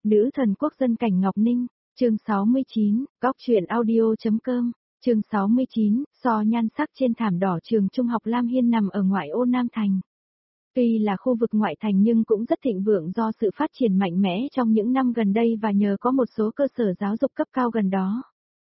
Nữ thần quốc dân Cảnh Ngọc Ninh, chương 69, góc truyện audio.com, chương 69, so nhan sắc trên thảm đỏ trường trung học Lam Hiên nằm ở ngoại ô Nam Thành. Tuy là khu vực ngoại thành nhưng cũng rất thịnh vượng do sự phát triển mạnh mẽ trong những năm gần đây và nhờ có một số cơ sở giáo dục cấp cao gần đó.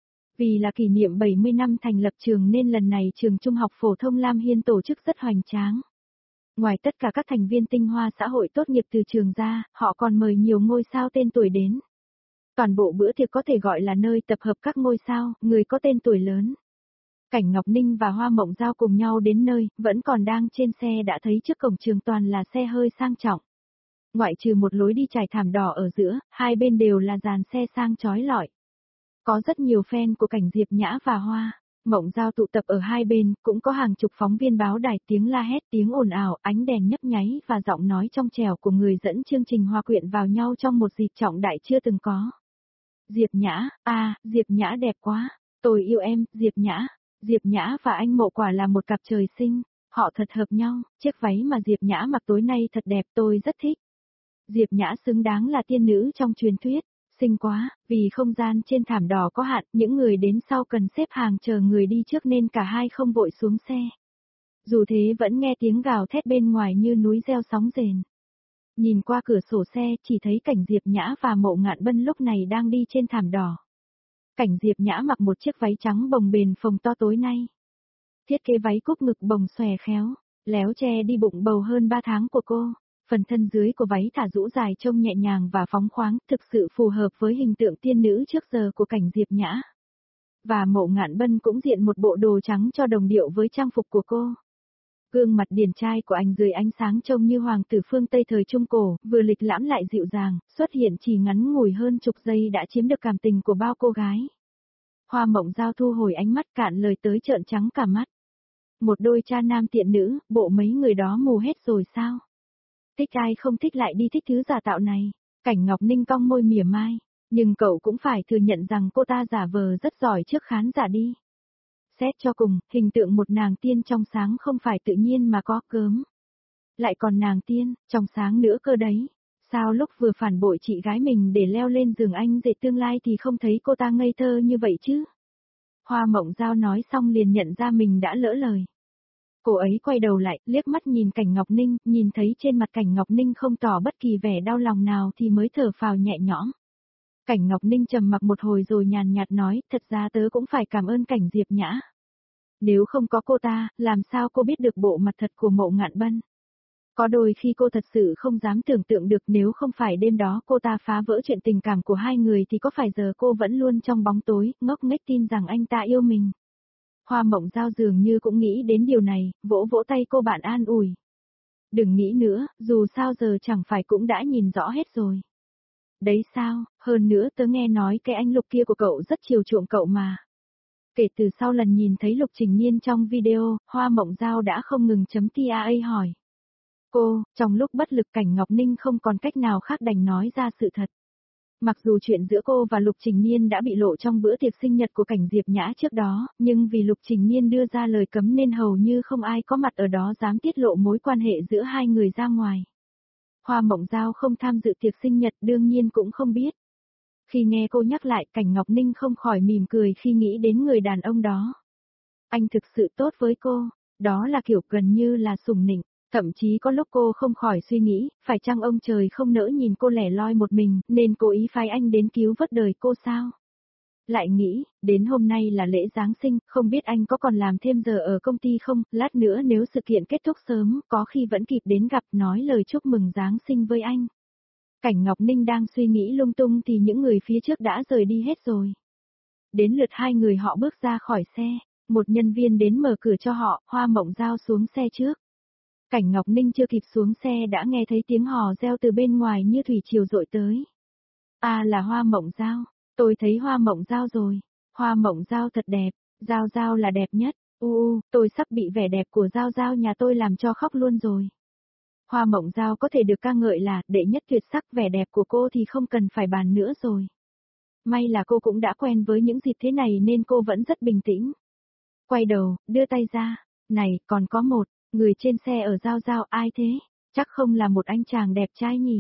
Vì là kỷ niệm 70 năm thành lập trường nên lần này trường trung học phổ thông Lam Hiên tổ chức rất hoành tráng. Ngoài tất cả các thành viên tinh hoa xã hội tốt nghiệp từ trường ra, họ còn mời nhiều ngôi sao tên tuổi đến. Toàn bộ bữa tiệc có thể gọi là nơi tập hợp các ngôi sao, người có tên tuổi lớn. Cảnh Ngọc Ninh và Hoa Mộng Giao cùng nhau đến nơi, vẫn còn đang trên xe đã thấy trước cổng trường toàn là xe hơi sang trọng. Ngoại trừ một lối đi trải thảm đỏ ở giữa, hai bên đều là dàn xe sang chói lọi. Có rất nhiều fan của Cảnh Diệp Nhã và Hoa Mộng Giao tụ tập ở hai bên, cũng có hàng chục phóng viên báo đài, tiếng la hét, tiếng ồn ào, ánh đèn nhấp nháy và giọng nói trong trẻo của người dẫn chương trình hòa quyện vào nhau trong một dịp trọng đại chưa từng có. Diệp Nhã, Diệp Nhã đẹp quá, tôi yêu em, Diệp Nhã. Diệp Nhã và anh Mộ quả là một cặp trời sinh, họ thật hợp nhau, chiếc váy mà Diệp Nhã mặc tối nay thật đẹp, tôi rất thích. Diệp Nhã xứng đáng là tiên nữ trong truyền thuyết. Xinh quá, vì không gian trên thảm đỏ có hạn, những người đến sau cần xếp hàng chờ người đi trước nên cả hai không vội xuống xe. Dù thế vẫn nghe tiếng gào thét bên ngoài như núi reo sóng rền. Nhìn qua cửa sổ xe chỉ thấy Cảnh Diệp Nhã và Mộ Ngạn Bân lúc này đang đi trên thảm đỏ. Cảnh Diệp Nhã mặc một chiếc váy trắng bồng bềnh phồng to tối nay. Thiết kế váy cúc ngực bồng xòe khéo, léo che đi bụng bầu hơn 3 tháng của cô. Phần thân dưới của váy thả rũ dài trông nhẹ nhàng và phóng khoáng, thực sự phù hợp với hình tượng tiên nữ trước giờ của Cảnh Diệp Nhã. Và Mộ Ngạn Bân cũng diện một bộ đồ trắng cho đồng điệu với trang phục của cô. Gương mặt điển trai của anh dưới ánh sáng trông như hoàng tử phương Tây thời Trung Cổ, vừa lịch lãm lại dịu dàng, xuất hiện chỉ ngắn ngủi hơn chục giây đã chiếm được cảm tình của bao cô gái. Hoa Mộng Giao thu hồi ánh mắt cạn lời tới trợn trắng cả mắt. Một đôi cha nam tiện nữ, bộ mấy người đó mù hết rồi sao? Thích ai không thích lại đi thích thứ giả tạo này. Cảnh Ngọc Ninh cong môi mỉa mai. Nhưng cậu cũng phải thừa nhận rằng cô ta giả vờ rất giỏi trước khán giả đi. Xét cho cùng, hình tượng một nàng tiên trong sáng không phải tự nhiên mà có cớm. Lại còn nàng tiên, trong sáng nữa cơ đấy. Sao lúc vừa phản bội chị gái mình để leo lên giường anh dệt tương lai thì không thấy cô ta ngây thơ như vậy chứ? Hoa Mộng Giao nói xong liền nhận ra mình đã lỡ lời. Cô ấy quay đầu lại, liếc mắt nhìn Cảnh Ngọc Ninh, nhìn thấy trên mặt Cảnh Ngọc Ninh không tỏ bất kỳ vẻ đau lòng nào thì mới thở phào nhẹ nhõm. Cảnh Ngọc Ninh trầm mặc một hồi rồi nhàn nhạt nói, thật ra tớ cũng phải cảm ơn Cảnh Diệp Nhã. Nếu không có cô ta, làm sao cô biết được bộ mặt thật của Mộ Ngạn Bân? Có đôi khi cô thật sự không dám tưởng tượng được nếu không phải đêm đó cô ta phá vỡ chuyện tình cảm của hai người thì có phải giờ cô vẫn luôn trong bóng tối, ngốc nghếch tin rằng anh ta yêu mình. Hoa Mộng Giao dường như cũng nghĩ đến điều này, vỗ vỗ tay cô bạn an ủi. Đừng nghĩ nữa, dù sao giờ chẳng phải cũng đã nhìn rõ hết rồi. Đấy sao, hơn nữa tớ nghe nói cái anh Lục kia của cậu rất chiều chuộng cậu mà. Kể từ sau lần nhìn thấy Lục Trình Nhiên trong video, Hoa Mộng Giao đã không ngừng chấm TAA hỏi. Cô, trong lúc bất lực Cảnh Ngọc Ninh không còn cách nào khác đành nói ra sự thật. Mặc dù chuyện giữa cô và Lục Trình Nhiên đã bị lộ trong bữa tiệc sinh nhật của Cảnh Diệp Nhã trước đó, nhưng vì Lục Trình Nhiên đưa ra lời cấm nên hầu như không ai có mặt ở đó dám tiết lộ mối quan hệ giữa hai người ra ngoài. Hoa Mộng Giao không tham dự tiệc sinh nhật đương nhiên cũng không biết. Khi nghe cô nhắc lại, Cảnh Ngọc Ninh không khỏi mỉm cười khi nghĩ đến người đàn ông đó. Anh thực sự tốt với cô, đó là kiểu gần như là sủng nịnh. Thậm chí có lúc cô không khỏi suy nghĩ, phải chăng ông trời không nỡ nhìn cô lẻ loi một mình, nên cố ý phái anh đến cứu vớt đời cô sao? Lại nghĩ, đến hôm nay là lễ Giáng sinh, không biết anh có còn làm thêm giờ ở công ty không, lát nữa nếu sự kiện kết thúc sớm, có khi vẫn kịp đến gặp nói lời chúc mừng Giáng sinh với anh. Cảnh Ngọc Ninh đang suy nghĩ lung tung thì những người phía trước đã rời đi hết rồi. Đến lượt hai người họ bước ra khỏi xe, một nhân viên đến mở cửa cho họ, Hoa Mộng Giao xuống xe trước. Cảnh Ngọc Ninh chưa kịp xuống xe đã nghe thấy tiếng hò reo từ bên ngoài như thủy triều dội tới. Là Hoa Mộng Giao, tôi thấy Hoa Mộng Giao rồi, Hoa Mộng Giao thật đẹp, Giao Giao là đẹp nhất, tôi sắp bị vẻ đẹp của Giao Giao nhà tôi làm cho khóc luôn rồi. Hoa Mộng Giao có thể được ca ngợi là đệ nhất tuyệt sắc, vẻ đẹp của cô thì không cần phải bàn nữa rồi. May là cô cũng đã quen với những dịp thế này nên cô vẫn rất bình tĩnh. Quay đầu, đưa tay ra, này, còn có một. Người trên xe ở Giao Giao ai thế? Chắc không là một anh chàng đẹp trai nhỉ?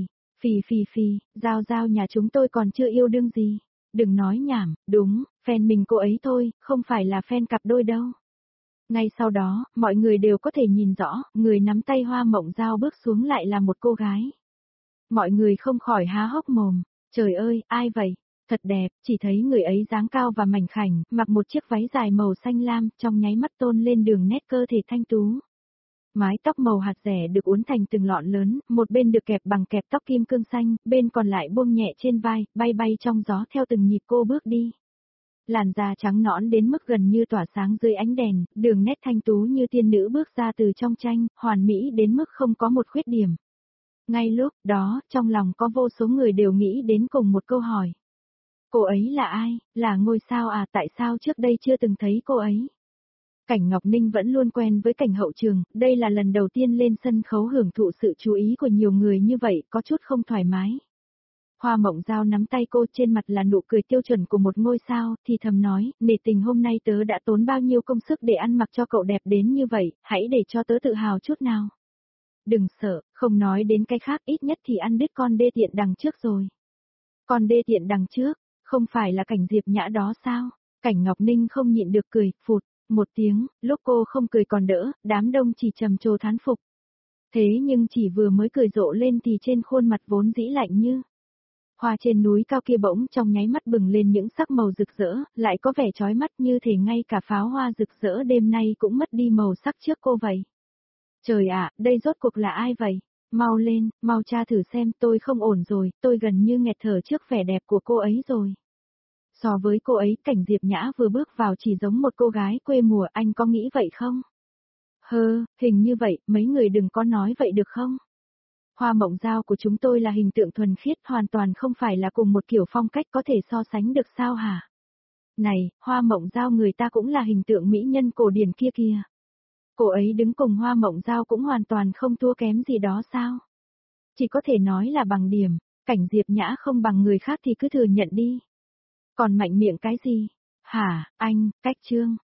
Phì, Giao Giao nhà chúng tôi còn chưa yêu đương gì. Đừng nói nhảm, đúng, fan mình cô ấy thôi, không phải là fan cặp đôi đâu. Ngay sau đó, mọi người đều có thể nhìn rõ, người nắm tay Hoa Mộng Giao bước xuống lại là một cô gái. Mọi người không khỏi há hốc mồm. Trời ơi, ai vậy? Thật đẹp, chỉ thấy người ấy dáng cao và mảnh khảnh, mặc một chiếc váy dài màu xanh lam, trong nháy mắt tôn lên đường nét cơ thể thanh tú. Mái tóc màu hạt rẻ được uốn thành từng lọn lớn, một bên được kẹp bằng kẹp tóc kim cương xanh, bên còn lại buông nhẹ trên vai, bay bay trong gió theo từng nhịp cô bước đi. Làn da trắng nõn đến mức gần như tỏa sáng dưới ánh đèn, đường nét thanh tú như tiên nữ bước ra từ trong tranh, hoàn mỹ đến mức không có một khuyết điểm. Ngay lúc đó, trong lòng có vô số người đều nghĩ đến cùng một câu hỏi. Cô ấy là ai? Là ngôi sao à? Tại sao trước đây chưa từng thấy cô ấy? Cảnh Ngọc Ninh vẫn luôn quen với cảnh hậu trường, đây là lần đầu tiên lên sân khấu hưởng thụ sự chú ý của nhiều người như vậy, có chút không thoải mái. Hoa Mộng Giao nắm tay cô, trên mặt là nụ cười tiêu chuẩn của một ngôi sao, thì thầm nói, nể tình hôm nay tớ đã tốn bao nhiêu công sức để ăn mặc cho cậu đẹp đến như vậy, hãy để cho tớ tự hào chút nào. Đừng sợ, không nói đến cái khác, ít nhất thì ăn đứt con đê tiện đằng trước rồi. Con đê tiện đằng trước, không phải là Cảnh Diệp Nhã đó sao? Cảnh Ngọc Ninh không nhịn được cười, phụt, một tiếng, lúc cô không cười còn đỡ, đám đông chỉ trầm trồ thán phục. Thế nhưng chỉ vừa mới cười rộ lên thì trên khuôn mặt vốn dĩ lạnh như hoa trên núi cao kia bỗng trong nháy mắt bừng lên những sắc màu rực rỡ, lại có vẻ chói mắt như thể ngay cả pháo hoa rực rỡ đêm nay cũng mất đi màu sắc trước cô vậy. Trời ạ, đây rốt cuộc là ai vậy? Mau lên, mau tra thử xem, tôi không ổn rồi, tôi gần như nghẹt thở trước vẻ đẹp của cô ấy rồi. So với cô ấy, Cảnh Diệp Nhã vừa bước vào chỉ giống một cô gái quê mùa, anh có nghĩ vậy không? Hình như vậy, mấy người đừng có nói vậy được không? Hoa Mộng Giao của chúng tôi là hình tượng thuần khiết, hoàn toàn không phải là cùng một kiểu phong cách có thể so sánh được sao hả? Này, Hoa Mộng Giao người ta cũng là hình tượng mỹ nhân cổ điển kia kìa. Cô ấy đứng cùng Hoa Mộng Giao cũng hoàn toàn không thua kém gì đó sao? Chỉ có thể nói là bằng điểm, Cảnh Diệp Nhã không bằng người khác thì cứ thừa nhận đi. Còn mạnh miệng cái gì? Hả, anh, cách trương,